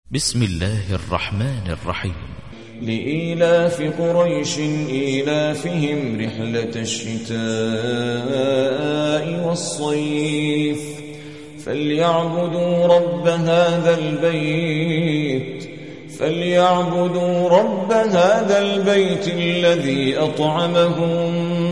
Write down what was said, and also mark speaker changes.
Speaker 1: بسم الله الرحمن الرحيم.
Speaker 2: لإيلاف قريش إيلافهم رحلة الشتاء والصيف فليعبدوا رب هذا البيت الذي أطعمهم